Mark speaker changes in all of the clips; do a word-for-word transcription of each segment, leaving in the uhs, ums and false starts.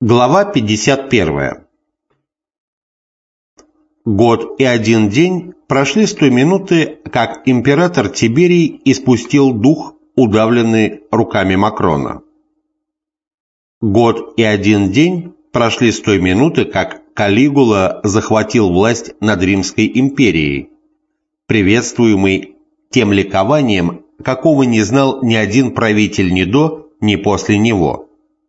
Speaker 1: Глава пятьдесят первая. Год и один день прошли с той минуты, как император Тиберий испустил дух, удавленный руками Макрона. Год и один день прошли с той минуты, как Калигула захватил власть над Римской империей, приветствуемый тем ликованием, какого не знал ни один правитель ни до, ни после него.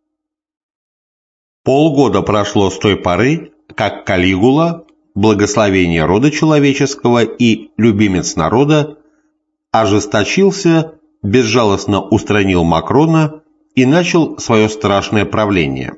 Speaker 1: Полгода прошло с той поры, как Калигула, благословение рода человеческого и любимец народа, ожесточился, безжалостно устранил Макрона и начал свое страшное правление.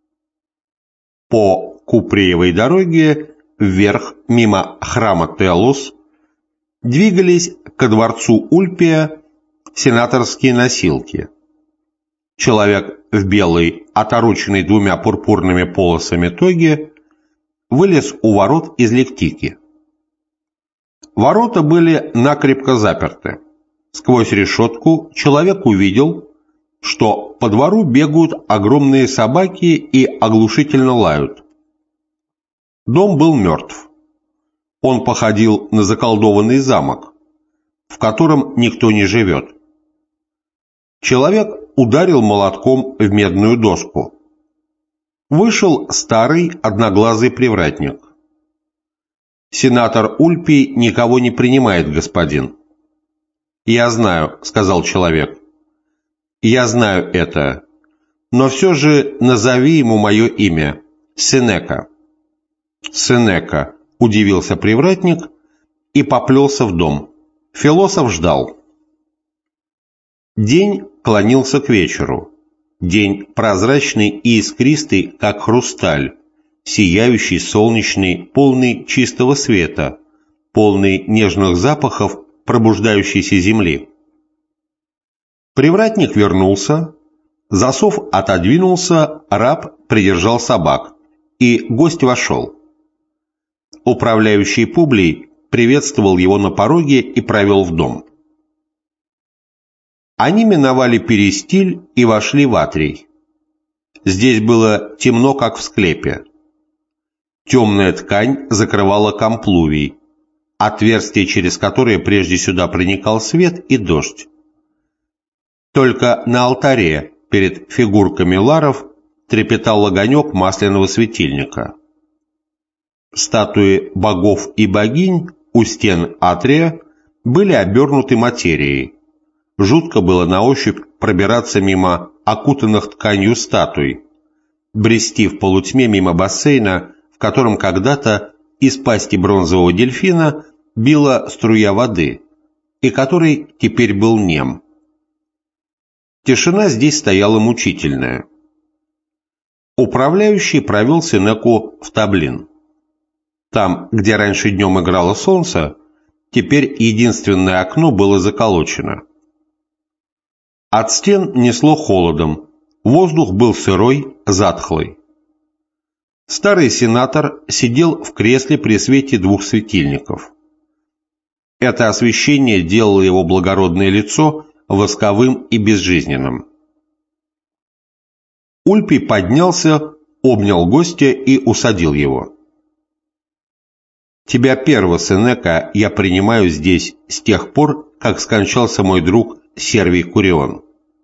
Speaker 1: По Куприевой дороге вверх мимо храма Теллус двигались ко дворцу Ульпия сенаторские носилки. Человек в белой, отороченной двумя пурпурными полосами тоге, вылез у ворот из лектики. Ворота были накрепко заперты. Сквозь решетку человек увидел, что по двору бегают огромные собаки и оглушительно лают. Дом был мертв. Он походил на заколдованный замок, в котором никто не живет. Человек ударил молотком в медную доску. Вышел старый одноглазый привратник. «Сенатор Ульпий никого не принимает, господин». «Я знаю», — сказал человек. «Я знаю это. Но все же назови ему мое имя. Сенека». «Сенека», — удивился привратник и поплелся в дом. Философ ждал. День клонился к вечеру. День прозрачный и искристый, как хрусталь, сияющий, солнечный, полный чистого света, полный нежных запахов пробуждающейся земли. Привратник вернулся, засов отодвинулся, раб придержал собак, и гость вошел. Управляющий Публий приветствовал его на пороге и провел в дом. Они миновали перистиль и вошли в атрий. Здесь было темно, как в склепе. Темная ткань закрывала комплувий, отверстие, через которое прежде сюда проникал свет и дождь. Только на алтаре перед фигурками ларов трепетал огонек масляного светильника. Статуи богов и богинь у стен атрия были обернуты материей. Жутко было на ощупь пробираться мимо окутанных тканью статуй, брести в полутьме мимо бассейна, в котором когда-то из пасти бронзового дельфина била струя воды, и который теперь был нем. Тишина здесь стояла мучительная. Управляющий провел Сенеку в Таблин. Там, где раньше днем играло солнце, теперь единственное окно было заколочено. От стен несло холодом, воздух был сырой, затхлый. Старый сенатор сидел в кресле при свете двух светильников. Это освещение делало его благородное лицо восковым и безжизненным. Ульпий поднялся, обнял гостя и усадил его. «Тебя первого, Сенека, я принимаю здесь с тех пор, как скончался мой друг Сервий Курион.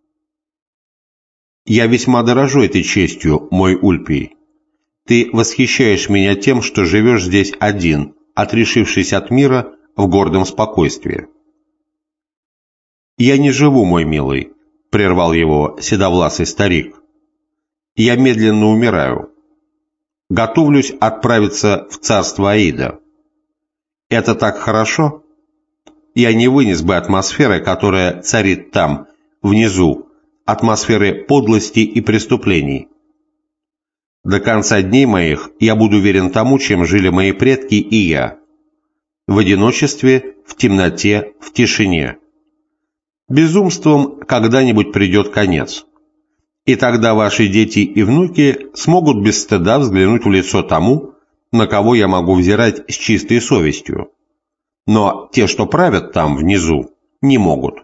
Speaker 1: Я весьма дорожу этой честью, мой Ульпий. Ты восхищаешь меня тем, что живешь здесь один, отрешившись от мира в гордом спокойствии». «Я не живу, мой милый», — прервал его седовласый старик. «Я медленно умираю. Готовлюсь отправиться в царство Аида. Это так хорошо? Я не вынес бы атмосферы, которая царит там, внизу, атмосферы подлости и преступлений. До конца дней моих я буду верен тому, чем жили мои предки и я. В одиночестве, в темноте, в тишине. Безумством когда-нибудь придет конец. И тогда ваши дети и внуки смогут без стыда взглянуть в лицо тому, на кого я могу взирать с чистой совестью. Но те, что правят там, внизу, не могут».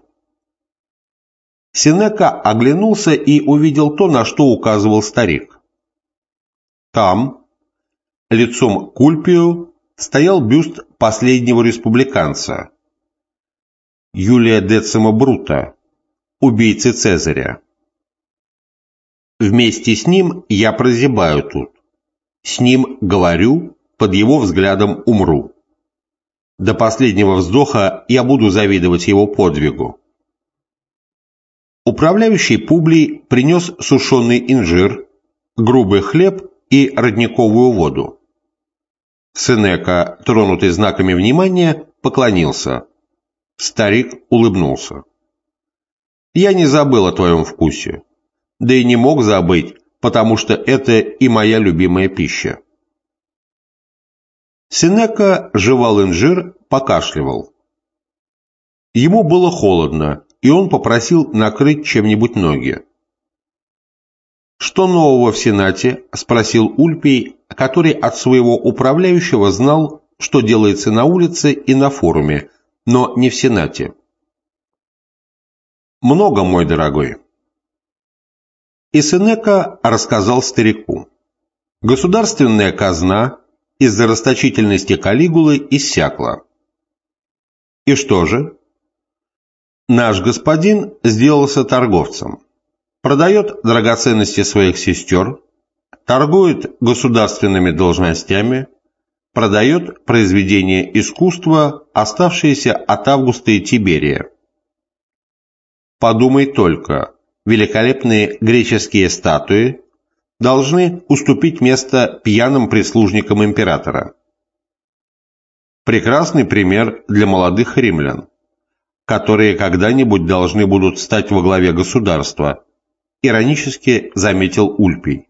Speaker 1: Сенека оглянулся и увидел то, на что указывал старик. Там, лицом к Ульпию, стоял бюст последнего республиканца, Юлия Децима Брута, убийцы Цезаря. Вместе с ним я прозябаю тут, с ним говорю, под его взглядом умру. До последнего вздоха я буду завидовать его подвигу. Управляющий Публий принес сушеный инжир, грубый хлеб и родниковую воду. Сенека, тронутый знаками внимания, поклонился. Старик улыбнулся. «Я не забыл о твоем вкусе, да и не мог забыть, потому что это и моя любимая пища». Сенека жевал инжир, покашливал. Ему было холодно, и он попросил накрыть чем-нибудь ноги. «Что нового в Сенате?» – спросил Ульпий, который от своего управляющего знал, что делается на улице и на форуме, но не в Сенате. «Много, мой дорогой». И Сенека рассказал старику. Государственная казна из-за расточительности Калигулы иссякла. И что же? Наш господин сделался торговцем. Продает драгоценности своих сестер, торгует государственными должностями, продает произведения искусства, оставшиеся от Августа и Тиберия. Подумай только, великолепные греческие статуи должны уступить место пьяным прислужникам императора. Прекрасный пример для молодых римлян, которые когда-нибудь должны будут стать во главе государства, иронически заметил Ульпий.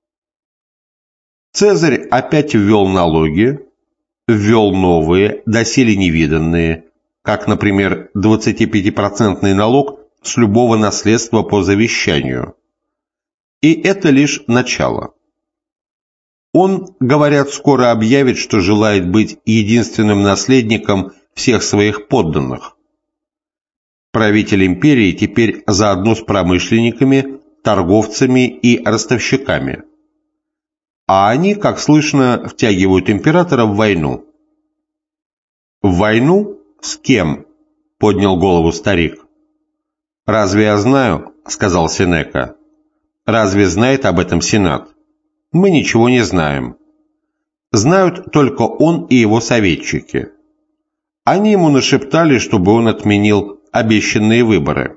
Speaker 1: Цезарь опять ввел налоги, ввел новые, доселе невиданные, как, например, двадцатипятипроцентный налог с любого наследства по завещанию. И это лишь начало. Он, говорят, скоро объявит, что желает быть единственным наследником всех своих подданных. Правитель империи теперь заодно с промышленниками, торговцами и ростовщиками. А они, как слышно, втягивают императора в войну. «В войну? С кем?» – поднял голову старик. «Разве я знаю?» – сказал Сенека. «Разве знает об этом Сенат? Мы ничего не знаем. Знают только он и его советчики. Они ему нашептали, чтобы он отменил обещанные выборы».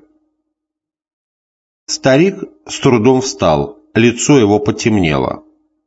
Speaker 1: Старик с трудом встал, лицо его потемнело.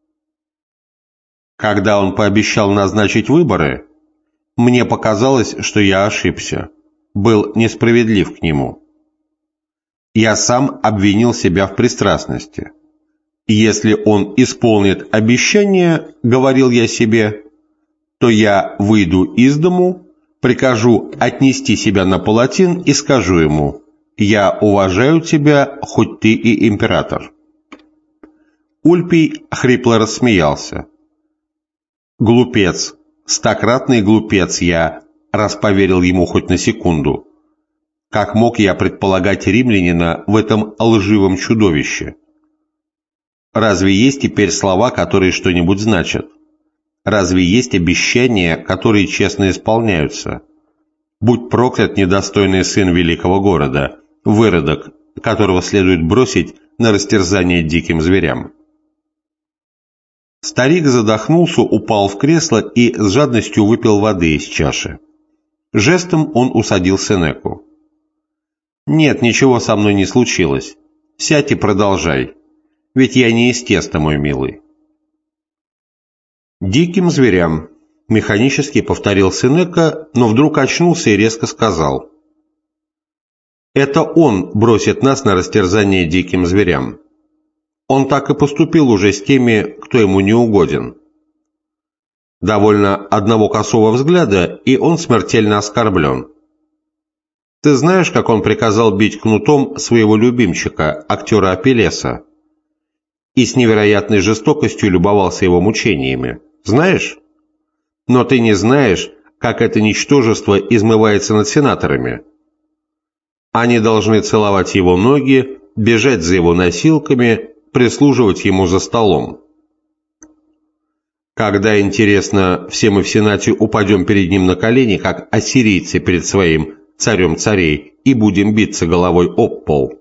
Speaker 1: «Когда он пообещал назначить выборы, мне показалось, что я ошибся, был несправедлив к нему. Я сам обвинил себя в пристрастности. Если он исполнит обещание, говорил я себе, то я выйду из дому, прикажу отнести себя на палатин и скажу ему: «Я уважаю тебя, хоть ты и император». Ульпий хрипло рассмеялся. «Глупец, стократный глупец я», раз поверил ему хоть на секунду. Как мог я предполагать римлянина в этом лживом чудовище? Разве есть теперь слова, которые что-нибудь значат? Разве есть обещания, которые честно исполняются? Будь проклят недостойный сын великого города, выродок, которого следует бросить на растерзание диким зверям. Старик задохнулся, упал в кресло и с жадностью выпил воды из чаши. Жестом он усадил Сенеку. «Нет, ничего со мной не случилось. Сядь и продолжай. Ведь я не из теста, мой милый». «Диким зверям», — механически повторил Сенека, но вдруг очнулся и резко сказал: «Это он бросит нас на растерзание диким зверям. Он так и поступил уже с теми, кто ему не угоден. Довольно одного косого взгляда, и он смертельно оскорблен. Ты знаешь, как он приказал бить кнутом своего любимчика, актера Апеллеса, и с невероятной жестокостью любовался его мучениями? Знаешь? Но ты не знаешь, как это ничтожество измывается над сенаторами. Они должны целовать его ноги, бежать за его носилками, прислуживать ему за столом. Когда, интересно, все мы в Сенате упадем перед ним на колени, как ассирийцы перед своим царем царей, и будем биться головой об пол.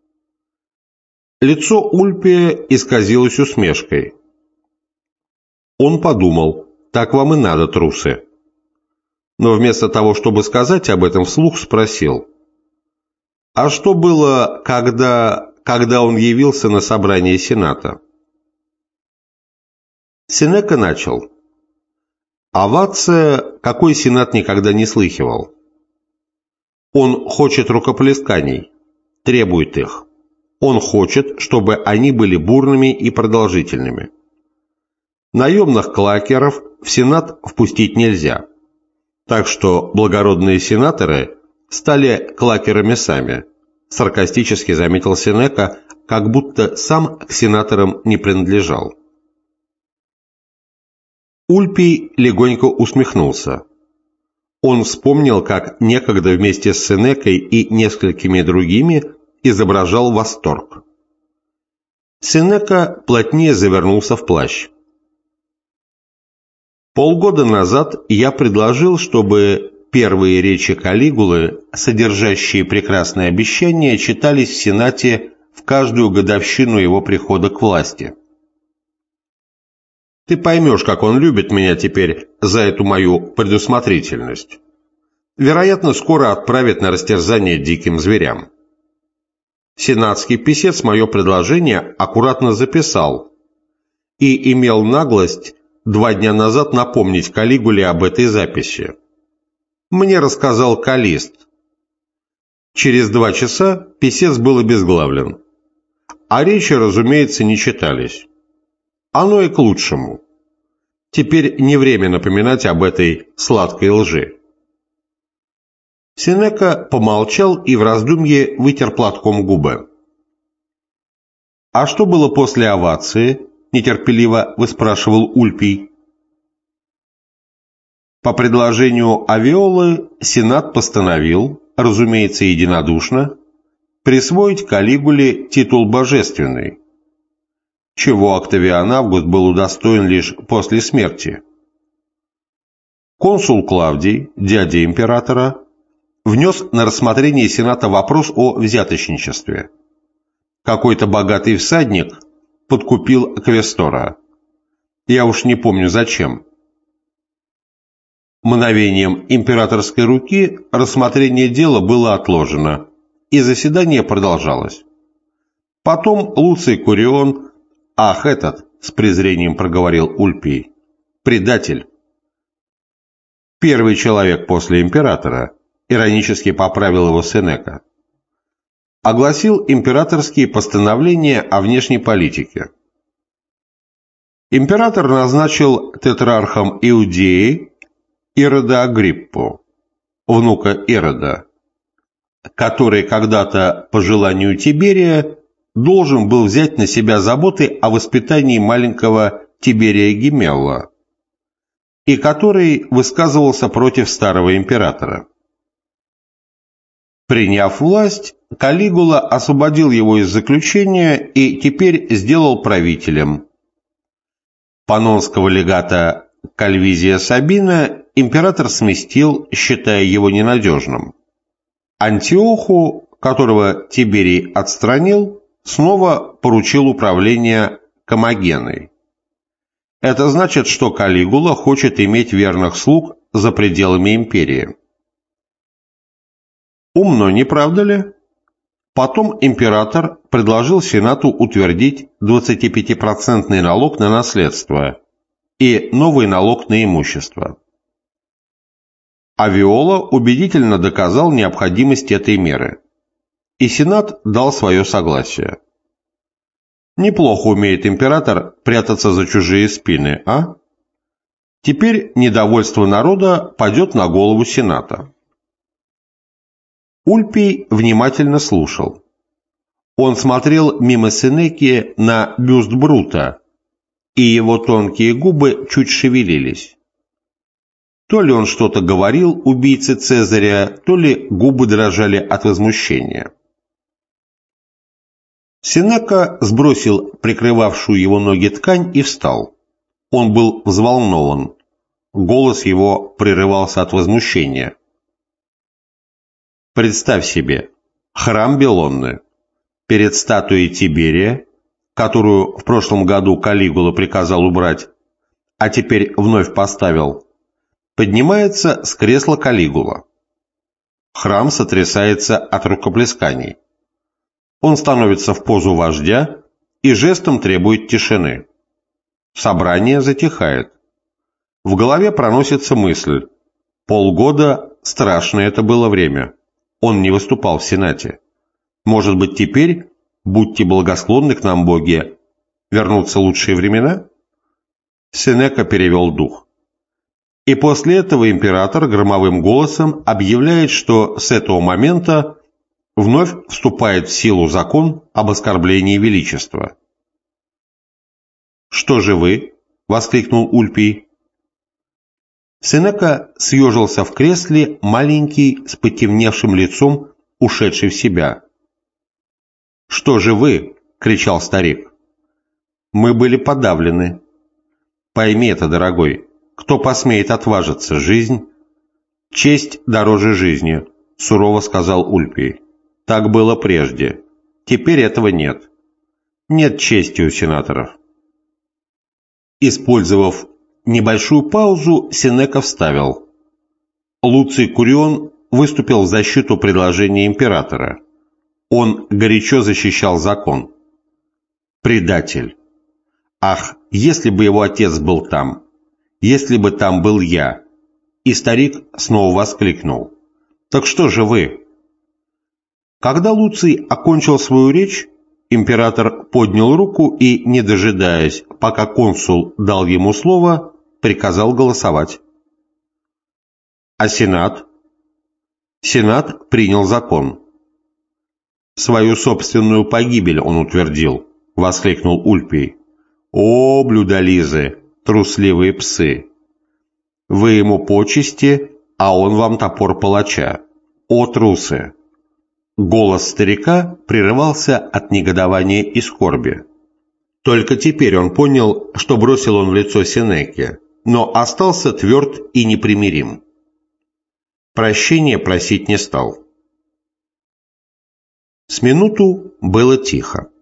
Speaker 1: Лицо Ульпия исказилось усмешкой. Он подумал: так вам и надо, трусы. Но вместо того, чтобы сказать об этом вслух, спросил: а что было, когда, когда он явился на собрание Сената? Сенека начал: овация, какой Сенат никогда не слыхивал. Он хочет рукоплесканий, требует их. Он хочет, чтобы они были бурными и продолжительными. Наемных клакеров в Сенат впустить нельзя, так что благородные сенаторы стали клакерами сами, саркастически заметил Сенека, как будто сам к сенаторам не принадлежал. Ульпий легонько усмехнулся. Он вспомнил, как некогда вместе с Сенекой и несколькими другими изображал восторг. Сенека плотнее завернулся в плащ. Полгода назад я предложил, чтобы первые речи Калигулы, содержащие прекрасные обещания, читались в Сенате в каждую годовщину его прихода к власти. Ты поймешь, как он любит меня теперь за эту мою предусмотрительность. Вероятно, скоро отправит на растерзание диким зверям. Сенатский писец мое предложение аккуратно записал и имел наглость два дня назад напомнить Калигуле об этой записи. Мне рассказал Каллист. Через два часа писец был обезглавлен. А речи, разумеется, не читались. Оно и к лучшему. Теперь не время напоминать об этой сладкой лжи. Сенека помолчал и в раздумье вытер платком губы. «А что было после овации?» – нетерпеливо выспрашивал Ульпий. По предложению Авиолы Сенат постановил, разумеется, единодушно, присвоить Калигуле титул божественный, чего Октавиан Август был удостоен лишь после смерти. Консул Клавдий, дядя императора, внес на рассмотрение Сената вопрос о взяточничестве. Какой-то богатый всадник подкупил квестора. Я уж не помню зачем. Мгновением императорской руки рассмотрение дела было отложено, и заседание продолжалось. Потом Луций Курион, ах, этот, с презрением проговорил Ульпий, предатель. Первый человек после императора, иронически поправил его Сенека, огласил императорские постановления о внешней политике. Император назначил тетрархом Иудеи Ирода Агриппу, внука Ирода, который когда-то, по желанию Тиберия, должен был взять на себя заботы о воспитании маленького Тиберия Гемелла, и который высказывался против старого императора. Приняв власть, Калигула освободил его из заключения и теперь сделал правителем. Паннонского легата Кальвизия Сабина император сместил, считая его ненадежным. Антиоху, которого Тиберий отстранил, снова поручил управление Комагеной. Это значит, что Калигула хочет иметь верных слуг за пределами империи. Умно, не правда ли? Потом император предложил Сенату утвердить двадцатипятипроцентный налог на наследство и новый налог на имущество. Авиола убедительно доказал необходимость этой меры, и Сенат дал свое согласие. Неплохо умеет император прятаться за чужие спины, а? Теперь недовольство народа падет на голову Сената. Ульпий внимательно слушал. Он смотрел мимо Сенеки на бюст Брута, и его тонкие губы чуть шевелились. То ли он что-то говорил убийце Цезаря, то ли губы дрожали от возмущения. Сенека сбросил прикрывавшую его ноги ткань и встал. Он был взволнован. Голос его прерывался от возмущения. Представь себе, храм Белонны. Перед статуей Тиберия, которую в прошлом году Калигула приказал убрать, а теперь вновь поставил, поднимается с кресла Калигула. Храм сотрясается от рукоплесканий. Он становится в позу вождя и жестом требует тишины. Собрание затихает. В голове проносится мысль: полгода – страшное это было время. Он не выступал в Сенате. Может быть, теперь, будьте благосклонны к нам, боги, вернутся лучшие времена? Сенека перевел дух. И после этого император громовым голосом объявляет, что с этого момента вновь вступает в силу закон об оскорблении величества. «Что же вы?» — воскликнул Ульпий. Сенека съежился в кресле, маленький, с потемневшим лицом, ушедший в себя. «Что же вы?» — кричал старик. «Мы были подавлены. Пойми это, дорогой, кто посмеет отважиться, жизнь?» «Честь дороже жизни», — сурово сказал Ульпий. «Так было прежде. Теперь этого нет. Нет чести у сенаторов». Использовав небольшую паузу, Сенека вставил. Луций Курион выступил в защиту предложения императора. Он горячо защищал закон. Предатель. Ах, если бы его отец был там, если бы там был я. И старик снова воскликнул. Так что же вы? Когда Луций окончил свою речь, император поднял руку и, не дожидаясь, пока консул дал ему слово, приказал голосовать. А Сенат? Сенат принял закон. Свою собственную погибель он утвердил, воскликнул Ульпий. О, блюдолизы, трусливые псы! Вы ему почести, а он вам топор палача. О, трусы! Голос старика прерывался от негодования и скорби. Только теперь он понял, что бросил он в лицо Сенеке, но остался тверд и непримирим. Прощения просить не стал. С минуту было тихо.